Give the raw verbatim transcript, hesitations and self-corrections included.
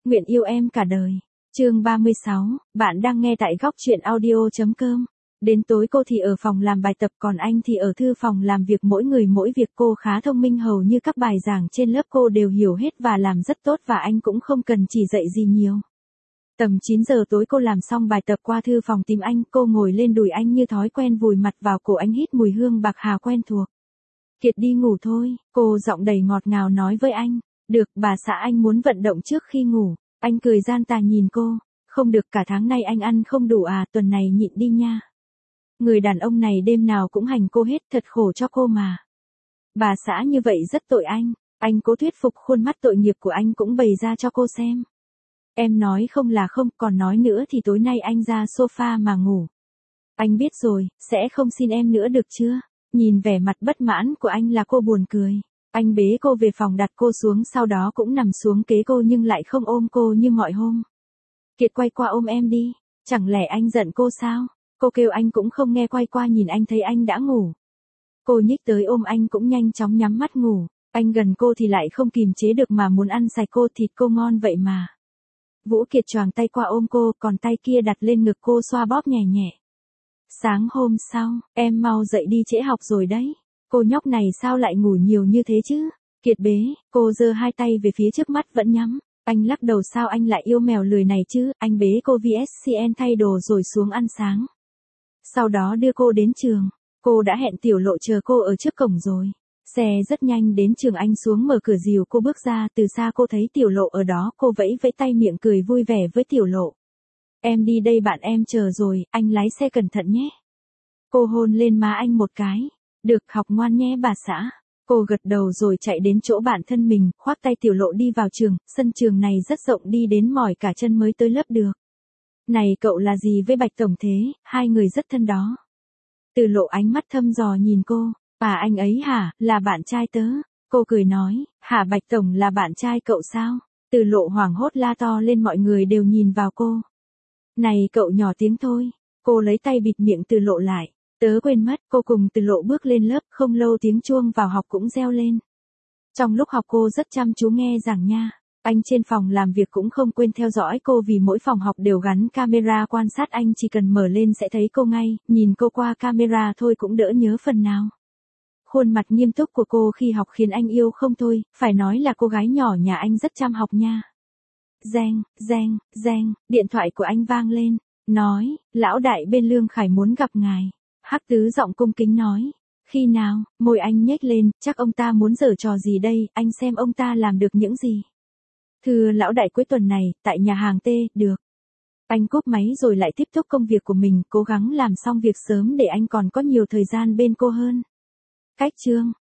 Nguyện yêu em cả đời. Chương ba mươi sáu, bạn đang nghe tại góc truyện audio.com. Đến tối cô thì ở phòng làm bài tập còn anh thì ở thư phòng làm việc, mỗi người mỗi việc. Cô khá thông minh, hầu như các bài giảng trên lớp cô đều hiểu hết và làm rất tốt, và anh cũng không cần chỉ dạy gì nhiều. Tầm chín giờ tối cô làm xong bài tập qua thư phòng tìm anh, cô ngồi lên đùi anh như thói quen vùi mặt vào cổ anh, hít mùi hương bạc hà quen thuộc. Kiệt đi ngủ thôi, cô giọng đầy ngọt ngào nói với anh. Được, bà xã, anh muốn vận động trước khi ngủ. Anh cười gian tà nhìn cô. Không được, cả tháng nay anh ăn không đủ à, tuần này nhịn đi nha. Người đàn ông này đêm nào cũng hành cô hết, thật khổ cho cô mà. Bà xã như vậy rất tội anh. Anh cố thuyết phục, khuôn mắt tội nghiệp của anh cũng bày ra cho cô xem. Em nói không là không, còn nói nữa thì tối nay anh ra sofa mà ngủ. Anh biết rồi, sẽ không xin em nữa được chưa? Nhìn vẻ mặt bất mãn của anh là cô buồn cười. Anh bế cô về phòng, đặt cô xuống, sau đó cũng nằm xuống kế cô nhưng lại không ôm cô như mọi hôm. Kiệt, quay qua ôm em đi. Chẳng lẽ anh giận cô sao? Cô kêu anh cũng không nghe, quay qua nhìn anh thấy anh đã ngủ. Cô nhích tới ôm anh cũng nhanh chóng nhắm mắt ngủ. Anh gần cô thì lại không kìm chế được mà muốn ăn sạch cô, thịt cô ngon vậy mà. Vũ Kiệt choàng tay qua ôm cô, còn tay kia đặt lên ngực cô xoa bóp nhẹ nhẹ. Sáng hôm sau, em mau dậy đi, trễ học rồi đấy. Cô nhóc này sao lại ngủ nhiều như thế chứ? Kiệt bế, cô giơ hai tay về phía trước, mắt vẫn nhắm. Anh lắc đầu, sao anh lại yêu mèo lười này chứ? Anh bế cô vê ét xê en thay đồ rồi xuống ăn sáng. Sau đó đưa cô đến trường. Cô đã hẹn Tiểu Lộ chờ cô ở trước cổng rồi. Xe rất nhanh đến trường, anh xuống mở cửa dìu cô bước ra, từ xa cô thấy Tiểu Lộ ở đó, cô vẫy vẫy tay, miệng cười vui vẻ với Tiểu Lộ. Em đi đây, bạn em chờ rồi, anh lái xe cẩn thận nhé. Cô hôn lên má anh một cái. Được, học ngoan nhé bà xã. Cô gật đầu rồi chạy đến chỗ bạn thân mình, khoác tay Tiểu Lộ đi vào trường. Sân trường này rất rộng, đi đến mỏi cả chân mới tới lớp được. Này cậu là gì với Bạch Tổng thế? Hai người rất thân đó. Từ Lộ ánh mắt thăm dò nhìn cô. À, anh ấy hả, là bạn trai tớ. Cô cười nói, hả, Bạch Tổng là bạn trai cậu sao? Từ Lộ hoảng hốt la to lên, mọi người đều nhìn vào cô. Này cậu, nhỏ tiếng thôi. Cô lấy tay bịt miệng Từ Lộ lại. Tớ quên mất, cô cùng Từ Lộ bước lên lớp, không lâu tiếng chuông vào học cũng reo lên. Trong lúc học cô rất chăm chú nghe giảng nha. Anh trên phòng làm việc cũng không quên theo dõi cô, vì mỗi phòng học đều gắn camera quan sát, anh chỉ cần mở lên sẽ thấy cô ngay, nhìn cô qua camera thôi cũng đỡ nhớ phần nào. Khuôn mặt nghiêm túc của cô khi học khiến anh yêu không thôi, phải nói là cô gái nhỏ nhà anh rất chăm học nha. Reng, reng, reng, điện thoại của anh vang lên, nói, lão đại bên Lương Khải muốn gặp ngài. Hắc Tứ giọng cung kính nói, khi nào? Môi anh nhếch lên, chắc ông ta muốn giở trò gì đây, anh xem ông ta làm được những gì. Thưa lão đại, cuối tuần này, tại nhà hàng T, được. Anh cúp máy rồi lại tiếp tục công việc của mình, cố gắng làm xong việc sớm để anh còn có nhiều thời gian bên cô hơn. Cách chương.